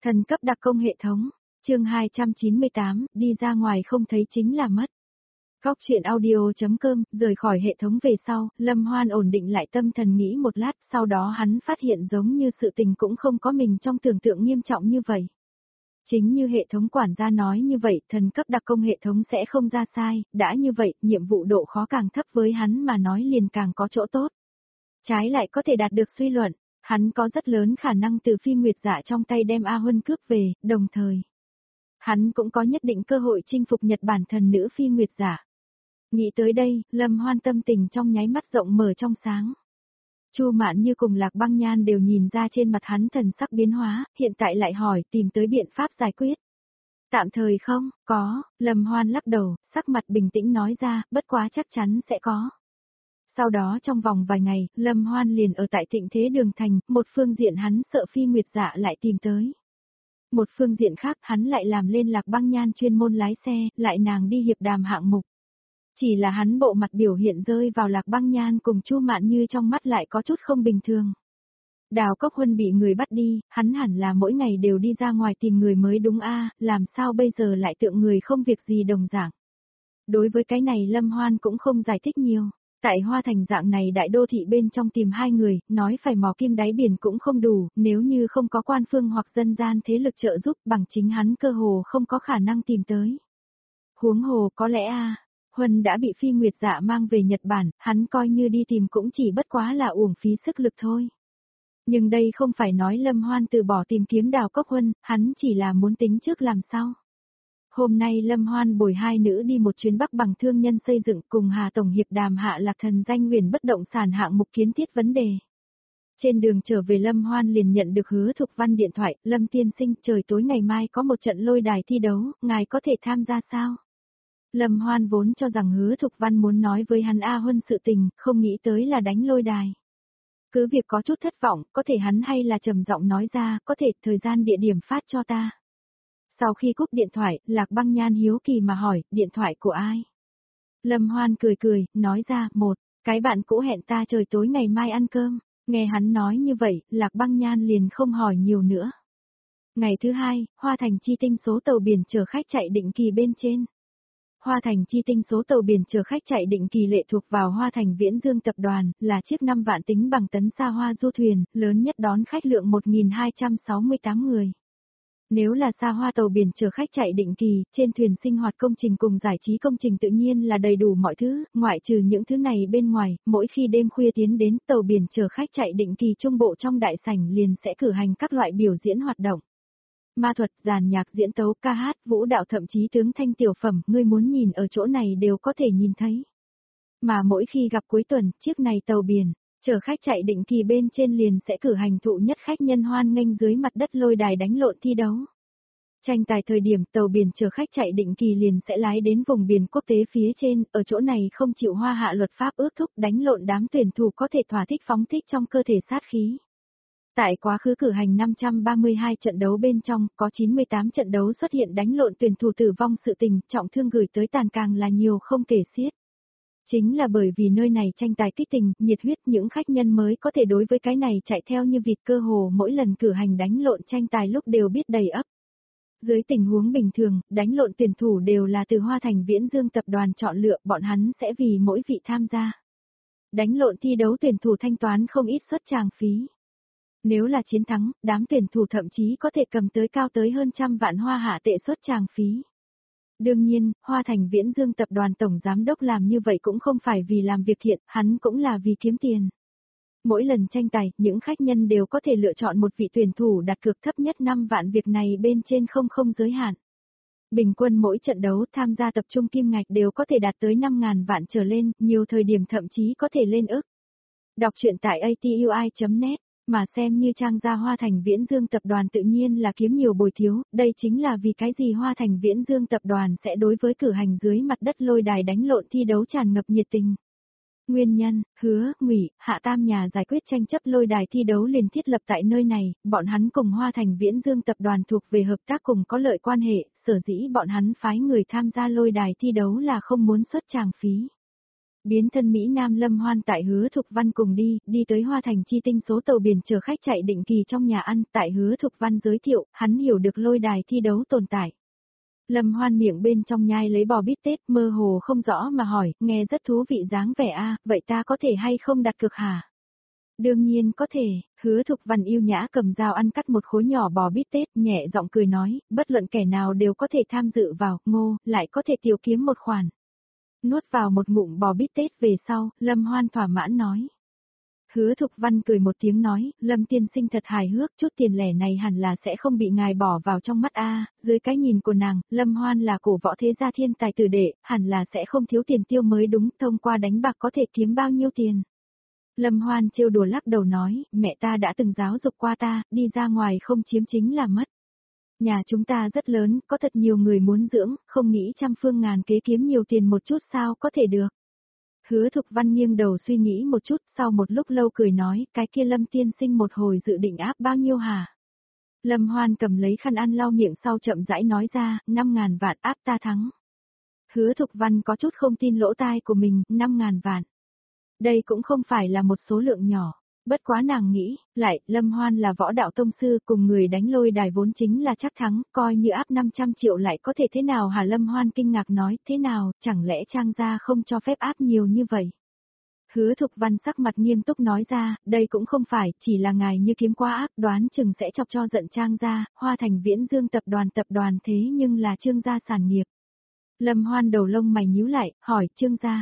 Thần cấp đặc công hệ thống, chương 298, đi ra ngoài không thấy chính là mất. Góc chuyện audio.com, rời khỏi hệ thống về sau, Lâm Hoan ổn định lại tâm thần nghĩ một lát, sau đó hắn phát hiện giống như sự tình cũng không có mình trong tưởng tượng nghiêm trọng như vậy. Chính như hệ thống quản gia nói như vậy, thần cấp đặc công hệ thống sẽ không ra sai, đã như vậy, nhiệm vụ độ khó càng thấp với hắn mà nói liền càng có chỗ tốt. Trái lại có thể đạt được suy luận, hắn có rất lớn khả năng từ Phi Nguyệt Dạ trong tay đem A Huân cướp về, đồng thời hắn cũng có nhất định cơ hội chinh phục Nhật Bản thần nữ Phi Nguyệt Dạ. Nghĩ tới đây, Lâm Hoan tâm tình trong nháy mắt rộng mở trong sáng. Chu Mạn Như cùng Lạc Băng Nhan đều nhìn ra trên mặt hắn thần sắc biến hóa, hiện tại lại hỏi tìm tới biện pháp giải quyết. Tạm thời không, có, Lâm Hoan lắc đầu, sắc mặt bình tĩnh nói ra, bất quá chắc chắn sẽ có. Sau đó trong vòng vài ngày, Lâm Hoan liền ở tại Thịnh Thế Đường Thành, một phương diện hắn sợ Phi Nguyệt Dạ lại tìm tới. Một phương diện khác hắn lại làm lên Lạc Băng Nhan chuyên môn lái xe, lại nàng đi hiệp đàm hạng mục. Chỉ là hắn bộ mặt biểu hiện rơi vào Lạc Băng Nhan cùng Chu Mạn Như trong mắt lại có chút không bình thường. Đào Cốc Huân bị người bắt đi, hắn hẳn là mỗi ngày đều đi ra ngoài tìm người mới đúng a, làm sao bây giờ lại tượng người không việc gì đồng dạng. Đối với cái này Lâm Hoan cũng không giải thích nhiều. Tại Hoa Thành dạng này đại đô thị bên trong tìm hai người, nói phải mò kim đáy biển cũng không đủ, nếu như không có quan phương hoặc dân gian thế lực trợ giúp bằng chính hắn cơ hồ không có khả năng tìm tới. Huống hồ có lẽ Huân đã bị Phi Nguyệt Dạ mang về Nhật Bản, hắn coi như đi tìm cũng chỉ bất quá là uổng phí sức lực thôi. Nhưng đây không phải nói Lâm Hoan từ bỏ tìm kiếm Đào Cốc Huân, hắn chỉ là muốn tính trước làm sao. Hôm nay Lâm Hoan bồi hai nữ đi một chuyến Bắc bằng thương nhân xây dựng cùng Hà Tổng hiệp đàm hạ Lạc Thần danh huyền bất động sản hạng mục kiến thiết vấn đề. Trên đường trở về Lâm Hoan liền nhận được Hứa Thục Văn điện thoại, Lâm tiên sinh trời tối ngày mai có một trận lôi đài thi đấu, ngài có thể tham gia sao? Lâm Hoan vốn cho rằng Hứa Thục Văn muốn nói với hắn A Huân sự tình, không nghĩ tới là đánh lôi đài. Cứ việc có chút thất vọng, có thể hắn hay là trầm giọng nói ra, có thể thời gian địa điểm phát cho ta. Sau khi cúp điện thoại, Lạc Băng Nhan hiếu kỳ mà hỏi, điện thoại của ai? Lâm Hoan cười cười, nói ra, cái bạn cũ hẹn ta trời tối ngày mai ăn cơm. Nghe hắn nói như vậy, Lạc Băng Nhan liền không hỏi nhiều nữa. Ngày thứ hai, Hoa Thành chi tinh số tàu biển chở khách chạy định kỳ bên trên. Hoa Thành chi tinh số tàu biển chở khách chạy định kỳ lệ thuộc vào Hoa Thành Viễn Dương tập đoàn, là chiếc 5 vạn tính bằng tấn xa hoa du thuyền, lớn nhất đón khách lượng 1.268 người. Nếu là xa hoa tàu biển chở khách chạy định kỳ, trên thuyền sinh hoạt công trình cùng giải trí công trình tự nhiên là đầy đủ mọi thứ, ngoại trừ những thứ này bên ngoài, mỗi khi đêm khuya tiến đến tàu biển chở khách chạy định kỳ trung bộ trong đại sảnh liền sẽ cử hành các loại biểu diễn hoạt động. Ma thuật, giàn nhạc diễn tấu, ca hát, vũ đạo thậm chí tướng thanh tiểu phẩm, ngươi muốn nhìn ở chỗ này đều có thể nhìn thấy. Mà mỗi khi gặp cuối tuần, chiếc này tàu biển chở khách chạy định kỳ bên trên liền sẽ cử hành thụ nhất khách nhân hoan nghênh dưới mặt đất lôi đài đánh lộn thi đấu. Tranh tài thời điểm tàu biển chở khách chạy định kỳ liền sẽ lái đến vùng biển quốc tế phía trên, ở chỗ này không chịu hoa hạ luật pháp ước thúc đánh lộn đám tuyển thủ có thể thỏa thích phóng thích trong cơ thể sát khí. Tại quá khứ cử hành 532 trận đấu bên trong, có 98 trận đấu xuất hiện đánh lộn tuyển thủ tử vong sự tình, trọng thương gửi tới tàn càng là nhiều không kể xiết. Chính là bởi vì nơi này tranh tài kích tình, nhiệt huyết những khách nhân mới có thể đối với cái này chạy theo như vịt cơ hồ mỗi lần cử hành đánh lộn tranh tài lúc đều biết đầy ắp. Dưới tình huống bình thường, đánh lộn tuyển thủ đều là từ Hoa Thành Viễn Dương tập đoàn chọn lựa, bọn hắn sẽ vì mỗi vị tham gia đánh lộn thi đấu tuyển thủ thanh toán không ít suất tràng phí. Nếu là chiến thắng, đám tuyển thủ thậm chí có thể cầm tới cao tới hơn 100 vạn hoa hạ tệ suất tràng phí. Đương nhiên, Hoa Thành Viễn Dương tập đoàn tổng giám đốc làm như vậy cũng không phải vì làm việc thiện, hắn cũng là vì kiếm tiền. Mỗi lần tranh tài, những khách nhân đều có thể lựa chọn một vị tuyển thủ đặt cược thấp nhất 5 vạn, việc này bên trên không giới hạn. Bình quân mỗi trận đấu tham gia tập trung kim ngạch đều có thể đạt tới 5.000 vạn trở lên, nhiều thời điểm thậm chí có thể lên ức. Đọc truyện tại atui.net. Mà xem như trang gia Hoa Thành Viễn Dương tập đoàn tự nhiên là kiếm nhiều bồi thiếu, đây chính là vì cái gì Hoa Thành Viễn Dương tập đoàn sẽ đối với cử hành dưới mặt đất lôi đài đánh lộn thi đấu tràn ngập nhiệt tình. Nguyên nhân, Hứa, Ngụy, Hạ Tam nhà giải quyết tranh chấp lôi đài thi đấu liền thiết lập tại nơi này, bọn hắn cùng Hoa Thành Viễn Dương tập đoàn thuộc về hợp tác cùng có lợi quan hệ, sở dĩ bọn hắn phái người tham gia lôi đài thi đấu là không muốn xuất tràng phí. Biến thân Mỹ Nam Lâm Hoan tại Hứa Thục Văn cùng đi tới Hoa Thành chi tinh số tàu biển chờ khách chạy định kỳ trong nhà ăn, tại Hứa Thục Văn giới thiệu, hắn hiểu được lôi đài thi đấu tồn tại. Lâm Hoan miệng bên trong nhai lấy bò bít tết, mơ hồ không rõ mà hỏi, nghe rất thú vị dáng vẻ a, vậy ta có thể hay không đặt cược hả? Đương nhiên có thể, Hứa Thục Văn yêu nhã cầm dao ăn cắt một khối nhỏ bò bít tết, nhẹ giọng cười nói, bất luận kẻ nào đều có thể tham dự vào, ngô, lại có thể tiểu kiếm một khoản. Nuốt vào một ngụm bò bít tết về sau, Lâm Hoan thỏa mãn nói. Hứa Thục Văn cười một tiếng nói, Lâm tiên sinh thật hài hước, chút tiền lẻ này hẳn là sẽ không bị ngài bỏ vào trong mắt a. Dưới cái nhìn của nàng, Lâm Hoan là cổ võ thế gia thiên tài tử đệ, hẳn là sẽ không thiếu tiền tiêu mới đúng, thông qua đánh bạc có thể kiếm bao nhiêu tiền. Lâm Hoan trêu đùa lắc đầu nói, mẹ ta đã từng giáo dục qua ta, đi ra ngoài không chiếm chính là mất. Nhà chúng ta rất lớn, có thật nhiều người muốn dưỡng, không nghĩ trăm phương ngàn kế kiếm nhiều tiền một chút sao có thể được. Hứa Thục Văn nghiêng đầu suy nghĩ một chút, sau một lúc lâu cười nói, cái kia Lâm tiên sinh một hồi dự định áp bao nhiêu hả? Lâm Hoan cầm lấy khăn ăn lau miệng sau chậm rãi nói ra, 5.000 vạn áp ta thắng. Hứa Thục Văn có chút không tin lỗ tai của mình, 5.000 vạn. Đây cũng không phải là một số lượng nhỏ. Bất quá nàng nghĩ, lại, Lâm Hoan là võ đạo tông sư cùng người đánh lôi đài vốn chính là chắc thắng, coi như áp 500 triệu lại có thể thế nào hả? Lâm Hoan kinh ngạc nói, thế nào, chẳng lẽ Trang gia không cho phép áp nhiều như vậy? Hứa Thục Văn sắc mặt nghiêm túc nói ra, đây cũng không phải, chỉ là ngài như kiếm quá áp, đoán chừng sẽ chọc cho giận Trang gia, Hoa Thành Viễn Dương tập đoàn thế nhưng là Trương gia sản nghiệp. Lâm Hoan đầu lông mày nhíu lại, hỏi, Trương gia,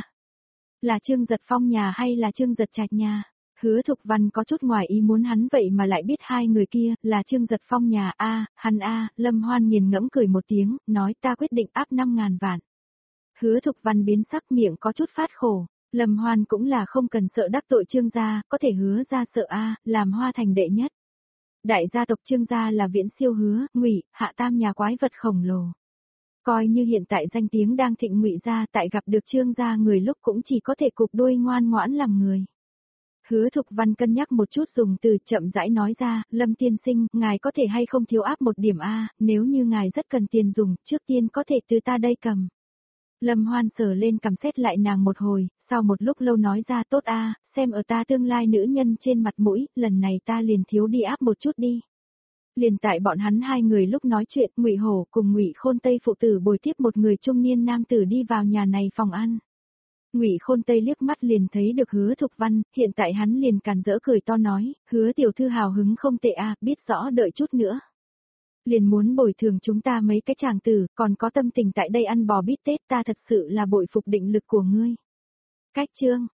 là Trương Giật Phong nhà hay là Trương Giật Trạch nhà? Hứa Thục Văn có chút ngoài ý muốn hắn vậy mà lại biết hai người kia, là Trương Giật Phong nhà hắn Lâm Hoan nghiền ngẫm cười một tiếng, nói ta quyết định áp 5.000 vạn. Hứa Thục Văn biến sắc miệng có chút phát khổ, Lâm Hoan cũng là không cần sợ đắc tội Trương gia, có thể hứa ra sợ làm Hoa Thành đệ nhất. Đại gia tộc Trương gia là Viễn Siêu Hứa, Ngụy, Hạ Tam nhà quái vật khổng lồ. Coi như hiện tại danh tiếng đang thịnh Ngụy gia, tại gặp được Trương gia người lúc cũng chỉ có thể cụp đuôi ngoan ngoãn làm người. Hứa Thục Văn cân nhắc một chút dùng từ chậm rãi nói ra, Lâm tiên sinh, ngài có thể hay không thiếu áp một điểm nếu như ngài rất cần tiền dùng, trước tiên có thể từ ta đây cầm. Lâm Hoan sờ lên cầm xét lại nàng một hồi, sau một lúc lâu nói ra tốt xem ở ta tương lai nữ nhân trên mặt mũi, lần này ta liền thiếu đi áp một chút đi. Liền tại bọn hắn hai người lúc nói chuyện, Ngụy Hổ cùng Ngụy Khôn Tây phụ tử bồi tiếp một người trung niên nam tử đi vào nhà này phòng ăn. Ngụy Khôn Tây liếc mắt liền thấy được Hứa Thục Văn, hiện tại hắn liền càn rỡ cười to nói, Hứa tiểu thư hào hứng không tệ biết rõ đợi chút nữa. Liền muốn bồi thường chúng ta mấy cái chàng tử, còn có tâm tình tại đây ăn bò bít tết, ta thật sự là bội phục định lực của ngươi. Cách chương